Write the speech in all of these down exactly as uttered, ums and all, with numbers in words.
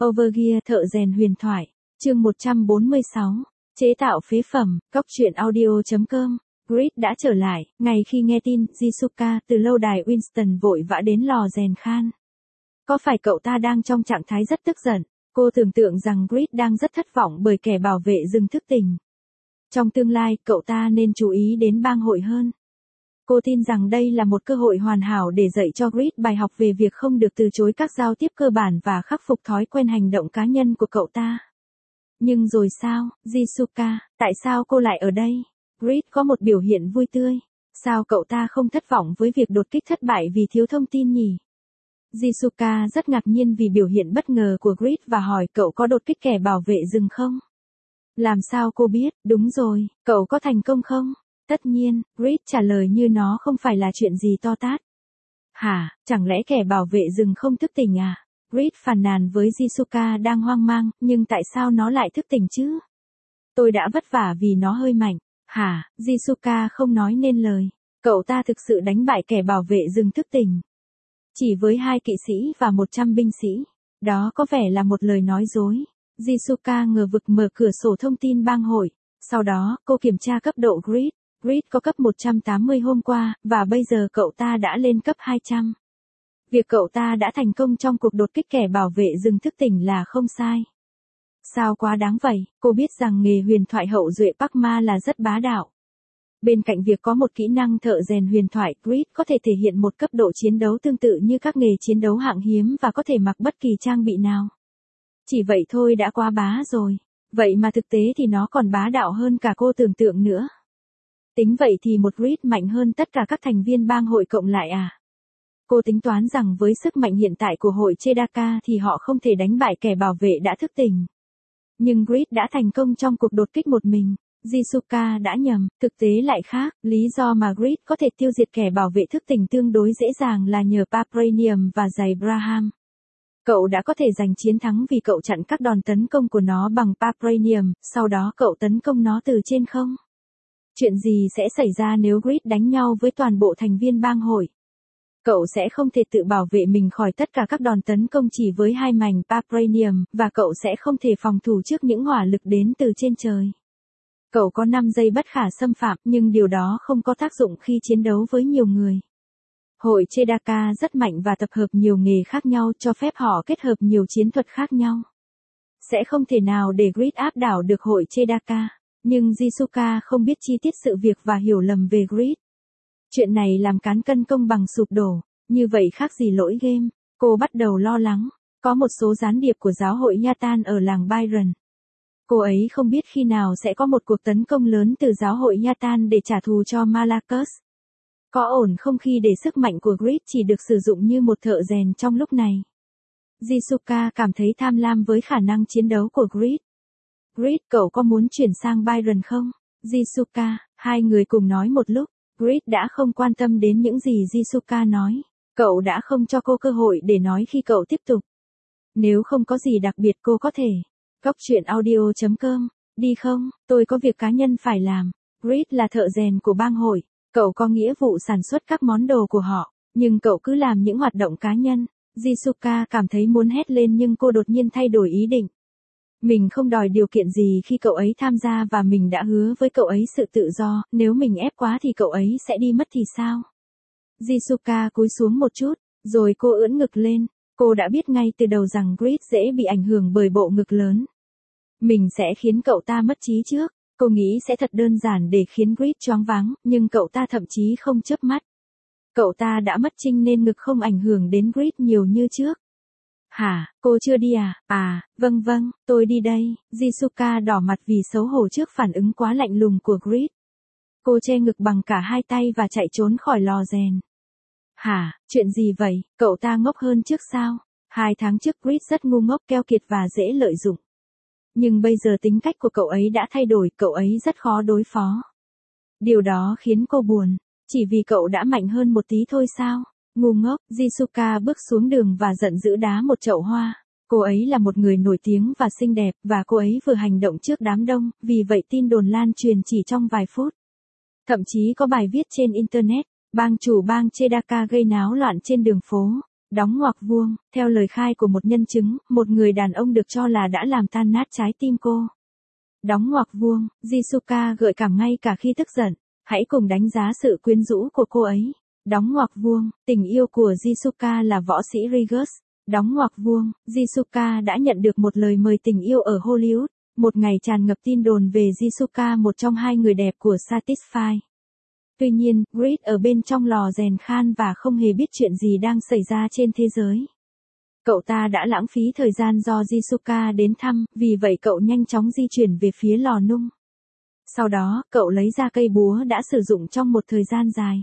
Overgear thợ rèn huyền thoại, chương một trăm bốn mươi sáu, chế tạo phế phẩm, góc truyện audio chấm com. Grid đã trở lại, ngày khi nghe tin Jisuka từ lâu đài Winston vội vã đến lò rèn Khan. Có phải cậu ta đang trong trạng thái rất tức giận? Cô tưởng tượng rằng Grid đang rất thất vọng bởi kẻ bảo vệ rừng thức tỉnh. Trong tương lai, cậu ta nên chú ý đến bang hội hơn. Cô tin rằng đây là một cơ hội hoàn hảo để dạy cho Grid bài học về việc không được từ chối các giao tiếp cơ bản và khắc phục thói quen hành động cá nhân của cậu ta. Nhưng rồi sao, Jisuka, tại sao cô lại ở đây? Grid có một biểu hiện vui tươi. Sao cậu ta không thất vọng với việc đột kích thất bại vì thiếu thông tin nhỉ? Jisuka rất ngạc nhiên vì biểu hiện bất ngờ của Grid và hỏi cậu có đột kích kẻ bảo vệ rừng không? Làm sao cô biết? Đúng rồi, cậu có thành công không? Tất nhiên, Grid trả lời như nó không phải là chuyện gì to tát. Hả, chẳng lẽ kẻ bảo vệ rừng không thức tỉnh à? Grid phàn nàn với Jisuka đang hoang mang, nhưng tại sao nó lại thức tỉnh chứ? Tôi đã vất vả vì nó hơi mạnh. Hả, Jisuka không nói nên lời. Cậu ta thực sự đánh bại kẻ bảo vệ rừng thức tỉnh. Chỉ với hai kỵ sĩ và một trăm binh sĩ. Đó có vẻ là một lời nói dối. Jisuka ngờ vực mở cửa sổ thông tin bang hội. Sau đó, cô kiểm tra cấp độ Grid. Grid có cấp một trăm tám mươi hôm qua, và bây giờ cậu ta đã lên cấp hai trăm. Việc cậu ta đã thành công trong cuộc đột kích kẻ bảo vệ rừng thức tỉnh là không sai. Sao quá đáng vậy, cô biết rằng nghề huyền thoại hậu duệ Park Ma là rất bá đạo. Bên cạnh việc có một kỹ năng thợ rèn huyền thoại, Grid có thể thể hiện một cấp độ chiến đấu tương tự như các nghề chiến đấu hạng hiếm và có thể mặc bất kỳ trang bị nào. Chỉ vậy thôi đã quá bá rồi. Vậy mà thực tế thì nó còn bá đạo hơn cả cô tưởng tượng nữa. Tính vậy thì một Grid mạnh hơn tất cả các thành viên bang hội cộng lại à? Cô tính toán rằng với sức mạnh hiện tại của hội Chedaka thì họ không thể đánh bại kẻ bảo vệ đã thức tỉnh. Nhưng Grid đã thành công trong cuộc đột kích một mình. Jisuka đã nhầm, thực tế lại khác. Lý do mà Grid có thể tiêu diệt kẻ bảo vệ thức tỉnh tương đối dễ dàng là nhờ Papranium và giày Braham. Cậu đã có thể giành chiến thắng vì cậu chặn các đòn tấn công của nó bằng Papranium, sau đó cậu tấn công nó từ trên không. Chuyện gì sẽ xảy ra nếu Grid đánh nhau với toàn bộ thành viên bang hội? Cậu sẽ không thể tự bảo vệ mình khỏi tất cả các đòn tấn công chỉ với hai mảnh Papranium, và cậu sẽ không thể phòng thủ trước những hỏa lực đến từ trên trời. Cậu có năm giây bất khả xâm phạm, nhưng điều đó không có tác dụng khi chiến đấu với nhiều người. Hội Chedaka rất mạnh và tập hợp nhiều nghề khác nhau cho phép họ kết hợp nhiều chiến thuật khác nhau. Sẽ không thể nào để Grid áp đảo được hội Chedaka. Nhưng Jisuka không biết chi tiết sự việc và hiểu lầm về Grid. Chuyện này làm cán cân công bằng sụp đổ, như vậy khác gì lỗi game. Cô bắt đầu lo lắng, có một số gián điệp của giáo hội Yatan ở làng Byron. Cô ấy không biết khi nào sẽ có một cuộc tấn công lớn từ giáo hội Yatan để trả thù cho Malakos. Có ổn không khi để sức mạnh của Grid chỉ được sử dụng như một thợ rèn trong lúc này? Jisuka cảm thấy tham lam với khả năng chiến đấu của Grid. Grid, cậu có muốn chuyển sang Byron không? Jisuka, hai người cùng nói một lúc. Grid đã không quan tâm đến những gì Jisuka nói. Cậu đã không cho cô cơ hội để nói khi cậu tiếp tục. Nếu không có gì đặc biệt cô có thể. Góc truyện audio chấm com. Đi không, tôi có việc cá nhân phải làm. Grid là thợ rèn của bang hội. Cậu có nghĩa vụ sản xuất các món đồ của họ. Nhưng cậu cứ làm những hoạt động cá nhân. Jisuka cảm thấy muốn hét lên nhưng cô đột nhiên thay đổi ý định. Mình không đòi điều kiện gì khi cậu ấy tham gia và mình đã hứa với cậu ấy sự tự do, nếu mình ép quá thì cậu ấy sẽ đi mất thì sao? Jisuka cúi xuống một chút, rồi cô ưỡn ngực lên. Cô đã biết ngay từ đầu rằng Grid dễ bị ảnh hưởng bởi bộ ngực lớn. Mình sẽ khiến cậu ta mất trí trước. Cô nghĩ sẽ thật đơn giản để khiến Grid choáng váng, nhưng cậu ta thậm chí không chớp mắt. Cậu ta đã mất trinh nên ngực không ảnh hưởng đến Grid nhiều như trước. Hả, cô chưa đi à? À, vâng vâng, tôi đi đây. Jisuka đỏ mặt vì xấu hổ trước phản ứng quá lạnh lùng của Grid. Cô che ngực bằng cả hai tay và chạy trốn khỏi lò rèn. Hả, chuyện gì vậy? Cậu ta ngốc hơn trước sao? Hai tháng trước Grid rất ngu ngốc, keo kiệt và dễ lợi dụng. Nhưng bây giờ tính cách của cậu ấy đã thay đổi, cậu ấy rất khó đối phó. Điều đó khiến cô buồn. Chỉ vì cậu đã mạnh hơn một tí thôi sao? Ngu ngốc, Jisuka bước xuống đường và giận dữ đá một chậu hoa. Cô ấy là một người nổi tiếng và xinh đẹp, và cô ấy vừa hành động trước đám đông, vì vậy tin đồn lan truyền chỉ trong vài phút. Thậm chí có bài viết trên Internet, bang chủ bang Chedaka gây náo loạn trên đường phố. Đóng ngoặc vuông, theo lời khai của một nhân chứng, một người đàn ông được cho là đã làm tan nát trái tim cô. Đóng ngoặc vuông, Jisuka gợi cảm ngay cả khi tức giận. Hãy cùng đánh giá sự quyến rũ của cô ấy. Đóng ngoặc vuông, tình yêu của Jisuka là võ sĩ Rigus. Đóng ngoặc vuông, Jisuka đã nhận được một lời mời tình yêu ở Hollywood. Một ngày tràn ngập tin đồn về Jisuka, một trong hai người đẹp của Satisfy. Tuy nhiên, Grit ở bên trong lò rèn khan và không hề biết chuyện gì đang xảy ra trên thế giới. Cậu ta đã lãng phí thời gian do Jisuka đến thăm, vì vậy cậu nhanh chóng di chuyển về phía lò nung. Sau đó, cậu lấy ra cây búa đã sử dụng trong một thời gian dài.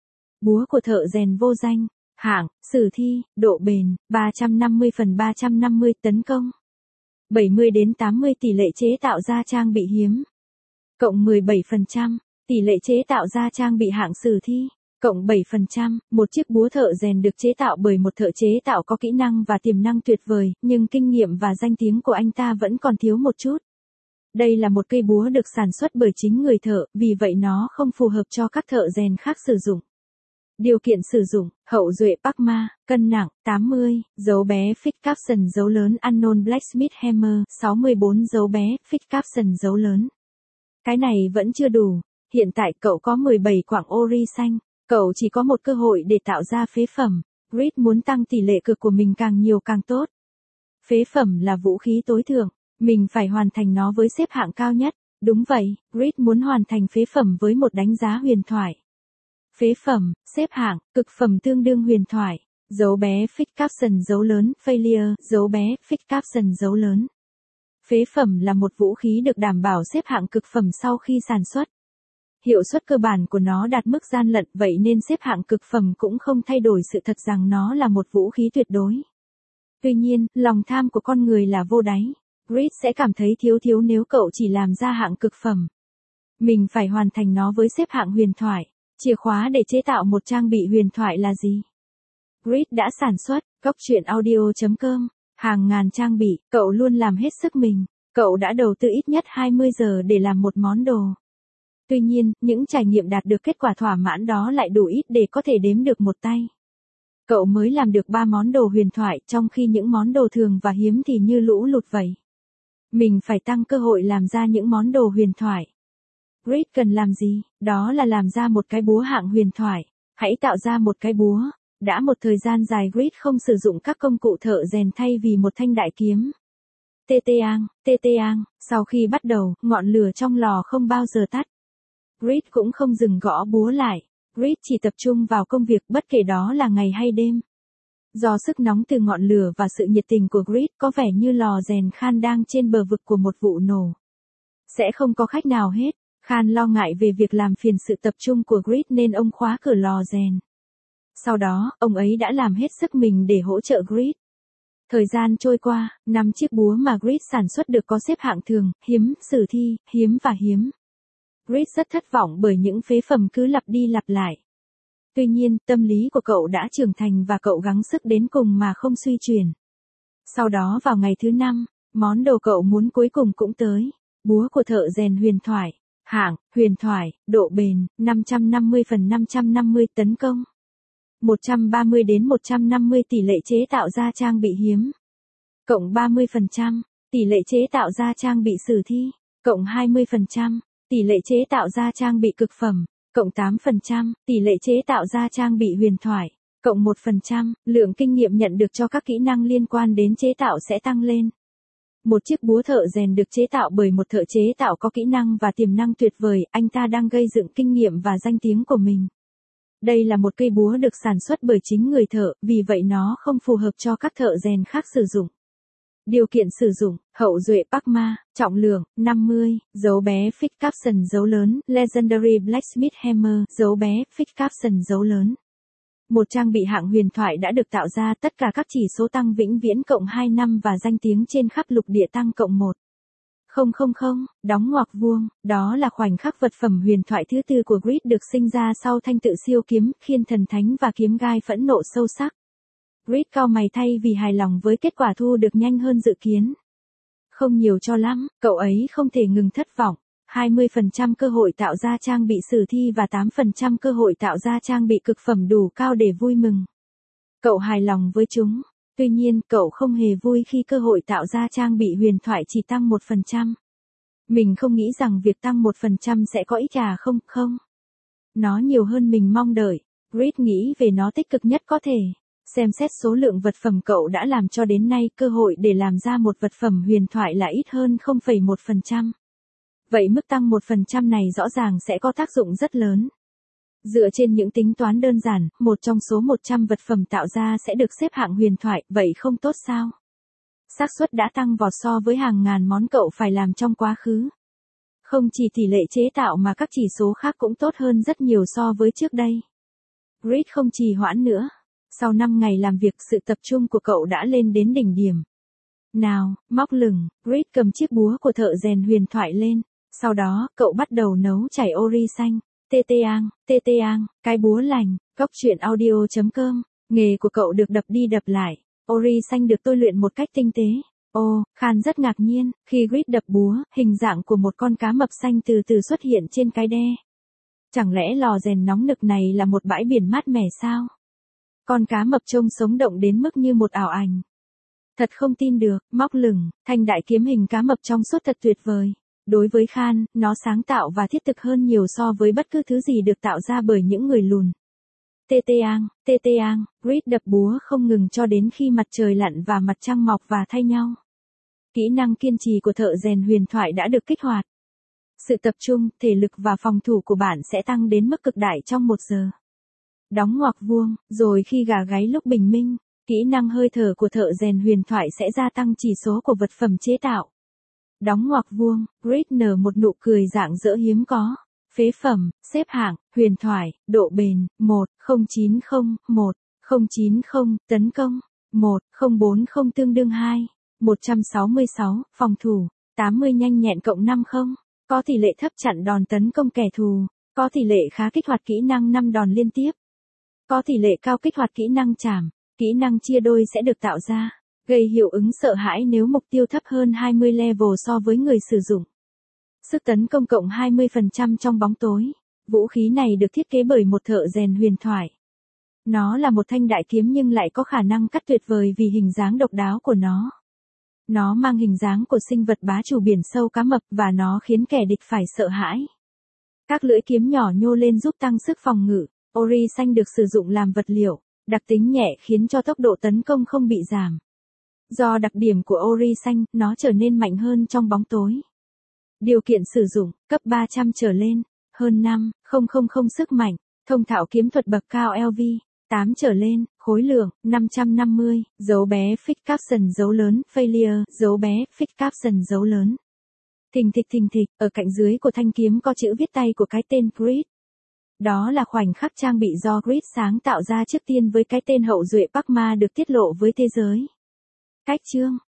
Búa của thợ rèn vô danh, hạng, sử thi, độ bền, ba trăm năm mươi phần ba trăm năm mươi, tấn công bảy mươi đến tám mươi, tỷ lệ chế tạo ra trang bị hiếm, cộng mười bảy phần trăm, tỷ lệ chế tạo ra trang bị hạng sử thi, cộng bảy phần trăm. Một chiếc búa thợ rèn được chế tạo bởi một thợ chế tạo có kỹ năng và tiềm năng tuyệt vời, nhưng kinh nghiệm và danh tiếng của anh ta vẫn còn thiếu một chút. Đây là một cây búa được sản xuất bởi chính người thợ, vì vậy nó không phù hợp cho các thợ rèn khác sử dụng. Điều kiện sử dụng, hậu duệ Pakma, cân nặng, tám mươi, dấu bé Fix Capson dấu lớn Unknown Blacksmith Hammer, sáu mươi bốn dấu bé Fix Capson dấu lớn. Cái này vẫn chưa đủ. Hiện tại cậu có mười bảy quặng ori xanh, cậu chỉ có một cơ hội để tạo ra phế phẩm. Grit muốn tăng tỷ lệ cực của mình càng nhiều càng tốt. Phế phẩm là vũ khí tối thượng, mình phải hoàn thành nó với xếp hạng cao nhất. Đúng vậy, Grit muốn hoàn thành phế phẩm với một đánh giá huyền thoại. Phế phẩm, xếp hạng, cực phẩm tương đương huyền thoại. Dấu bé Fix Capson dấu lớn, Failure, dấu bé Fix Capson dấu lớn. Phế phẩm là một vũ khí được đảm bảo xếp hạng cực phẩm sau khi sản xuất. Hiệu suất cơ bản của nó đạt mức gian lận, vậy nên xếp hạng cực phẩm cũng không thay đổi sự thật rằng nó là một vũ khí tuyệt đối. Tuy nhiên, lòng tham của con người là vô đáy. Grit sẽ cảm thấy thiếu thiếu nếu cậu chỉ làm ra hạng cực phẩm. Mình phải hoàn thành nó với xếp hạng huyền thoại. Chìa khóa để chế tạo một trang bị huyền thoại là gì? Grit đã sản xuất, góc truyện audio chấm com, hàng ngàn trang bị, cậu luôn làm hết sức mình. Cậu đã đầu tư ít nhất hai mươi giờ để làm một món đồ. Tuy nhiên, những trải nghiệm đạt được kết quả thỏa mãn đó lại đủ ít để có thể đếm được một tay. Cậu mới làm được ba món đồ huyền thoại, trong khi những món đồ thường và hiếm thì như lũ lụt vậy. Mình phải tăng cơ hội làm ra những món đồ huyền thoại. Grit cần làm gì? Đó là làm ra một cái búa hạng huyền thoại. Hãy tạo ra một cái búa. Đã một thời gian dài Grit không sử dụng các công cụ thợ rèn thay vì một thanh đại kiếm. Tê tê ang, tê tê ang, sau khi bắt đầu, ngọn lửa trong lò không bao giờ tắt. Grit cũng không dừng gõ búa lại. Grit chỉ tập trung vào công việc bất kể đó là ngày hay đêm. Do sức nóng từ ngọn lửa và sự nhiệt tình của Grit có vẻ như lò rèn Khan đang trên bờ vực của một vụ nổ. Sẽ không có khách nào hết. Khan lo ngại về việc làm phiền sự tập trung của Grit nên ông khóa cửa lò rèn. Sau đó, ông ấy đã làm hết sức mình để hỗ trợ Grit. Thời gian trôi qua, năm chiếc búa mà Grit sản xuất được có xếp hạng thường, hiếm, sử thi, hiếm và hiếm. Grit rất thất vọng bởi những phế phẩm cứ lặp đi lặp lại. Tuy nhiên, tâm lý của cậu đã trưởng thành và cậu gắng sức đến cùng mà không suy chuyển. Sau đó vào ngày thứ năm, món đồ cậu muốn cuối cùng cũng tới. Búa của thợ rèn huyền thoại. Hạng, huyền thoại, độ bền, năm trăm năm mươi phần năm trăm năm mươi, tấn công một trăm ba mươi đến một trăm năm mươi, tỷ lệ chế tạo ra trang bị hiếm, cộng ba mươi phần trăm, tỷ lệ chế tạo ra trang bị sử thi, cộng hai mươi phần trăm, tỷ lệ chế tạo ra trang bị cực phẩm, cộng tám phần trăm, tỷ lệ chế tạo ra trang bị huyền thoại, cộng một phần trăm, lượng kinh nghiệm nhận được cho các kỹ năng liên quan đến chế tạo sẽ tăng lên. Một chiếc búa thợ rèn được chế tạo bởi một thợ chế tạo có kỹ năng và tiềm năng tuyệt vời, anh ta đang gây dựng kinh nghiệm và danh tiếng của mình. Đây là một cây búa được sản xuất bởi chính người thợ, vì vậy nó không phù hợp cho các thợ rèn khác sử dụng. Điều kiện sử dụng, hậu duệ Pakma, trọng lượng, năm mươi, dấu bé Fix Capson dấu lớn, Legendary Blacksmith Hammer, dấu bé Fix Capson dấu lớn. Một trang bị hạng huyền thoại đã được tạo ra, tất cả các chỉ số tăng vĩnh viễn cộng hai năm và danh tiếng trên khắp lục địa tăng cộng một. Không không không, đóng ngoặc vuông, đó là khoảnh khắc vật phẩm huyền thoại thứ tư của Grit được sinh ra sau thanh tự siêu kiếm, khiên thần thánh và kiếm gai phẫn nộ sâu sắc. Grit cau mày thay vì hài lòng với kết quả thu được nhanh hơn dự kiến. Không nhiều cho lắm, cậu ấy không thể ngừng thất vọng. hai mươi phần trăm cơ hội tạo ra trang bị sử thi và tám phần trăm cơ hội tạo ra trang bị cực phẩm đủ cao để vui mừng. Cậu hài lòng với chúng. Tuy nhiên, cậu không hề vui khi cơ hội tạo ra trang bị huyền thoại chỉ tăng một phần trăm. Mình không nghĩ rằng việc tăng một phần trăm sẽ có ích à không, không. Nó nhiều hơn mình mong đợi. Reed nghĩ về nó tích cực nhất có thể. Xem xét số lượng vật phẩm cậu đã làm cho đến nay, cơ hội để làm ra một vật phẩm huyền thoại là ít hơn không phẩy một phần trăm. Vậy mức tăng một phần trăm này rõ ràng sẽ có tác dụng rất lớn. Dựa trên những tính toán đơn giản, một trong số một trăm vật phẩm tạo ra sẽ được xếp hạng huyền thoại, vậy không tốt sao? Xác suất đã tăng vọt so với hàng ngàn món cậu phải làm trong quá khứ. Không chỉ tỷ lệ chế tạo mà các chỉ số khác cũng tốt hơn rất nhiều so với trước đây. Reed không trì hoãn nữa. Sau năm ngày làm việc, sự tập trung của cậu đã lên đến đỉnh điểm. Nào, móc lửng, Reed cầm chiếc búa của thợ rèn huyền thoại lên. Sau đó, cậu bắt đầu nấu chảy ori xanh. Tê tê ang, tê tê ang, cái búa lành, góc truyện audio chấm com. Nghề của cậu được đập đi đập lại. Ori xanh được tôi luyện một cách tinh tế. Ô, Khan rất ngạc nhiên, khi Reed đập búa, hình dạng của một con cá mập xanh từ từ xuất hiện trên cái đe. Chẳng lẽ lò rèn nóng nực này là một bãi biển mát mẻ sao? Con cá mập trông sống động đến mức như một ảo ảnh. Thật không tin được, móc lửng, thanh đại kiếm hình cá mập trong suốt thật tuyệt vời. Đối với Khan, nó sáng tạo và thiết thực hơn nhiều so với bất cứ thứ gì được tạo ra bởi những người lùn. Tê tê ang, tê tê ang, Reed đập búa không ngừng cho đến khi mặt trời lặn và mặt trăng mọc và thay nhau. Kỹ năng kiên trì của thợ rèn huyền thoại đã được kích hoạt. Sự tập trung, thể lực và phòng thủ của bạn sẽ tăng đến mức cực đại trong một giờ. Đóng ngoặc vuông, rồi khi gà gáy lúc bình minh, kỹ năng hơi thở của thợ rèn huyền thoại sẽ gia tăng chỉ số của vật phẩm chế tạo. Đóng ngoặc vuông, Reed nở một nụ cười rạng rỡ hiếm có. Phế phẩm, xếp hạng, huyền thoại, độ bền, một, không chín không, một, không chín không, tấn công, một, không bốn không tương đương hai, một trăm sáu mươi sáu, phòng thủ, tám mươi nhanh nhẹn cộng năm không, có tỷ lệ thấp chặn đòn tấn công kẻ thù, có tỷ lệ khá kích hoạt kỹ năng năm đòn liên tiếp, có tỷ lệ cao kích hoạt kỹ năng chảm, kỹ năng chia đôi sẽ được tạo ra, gây hiệu ứng sợ hãi nếu mục tiêu thấp hơn hai mươi level so với người sử dụng. Sức tấn công cộng hai mươi phần trăm trong bóng tối. Vũ khí này được thiết kế bởi một thợ rèn huyền thoại. Nó là một thanh đại kiếm nhưng lại có khả năng cắt tuyệt vời vì hình dáng độc đáo của nó. Nó mang hình dáng của sinh vật bá chủ biển sâu cá mập và nó khiến kẻ địch phải sợ hãi. Các lưỡi kiếm nhỏ nhô lên giúp tăng sức phòng ngự. Ori xanh được sử dụng làm vật liệu. Đặc tính nhẹ khiến cho tốc độ tấn công không bị giảm. Do đặc điểm của Ori xanh, nó trở nên mạnh hơn trong bóng tối. Điều kiện sử dụng, cấp ba trăm trở lên, hơn năm nghìn sức mạnh, thông thạo kiếm thuật bậc cao lv, tám trở lên, khối lượng, năm trăm năm mươi, dấu bé Fix Caption dấu lớn, Failure, dấu bé Fix Caption dấu lớn. Thình thịch thình thịch, ở cạnh dưới của thanh kiếm có chữ viết tay của cái tên Reed. Đó là khoảnh khắc trang bị do Reed sáng tạo ra trước tiên với cái tên hậu duệ Parkma được tiết lộ với thế giới. Cách chương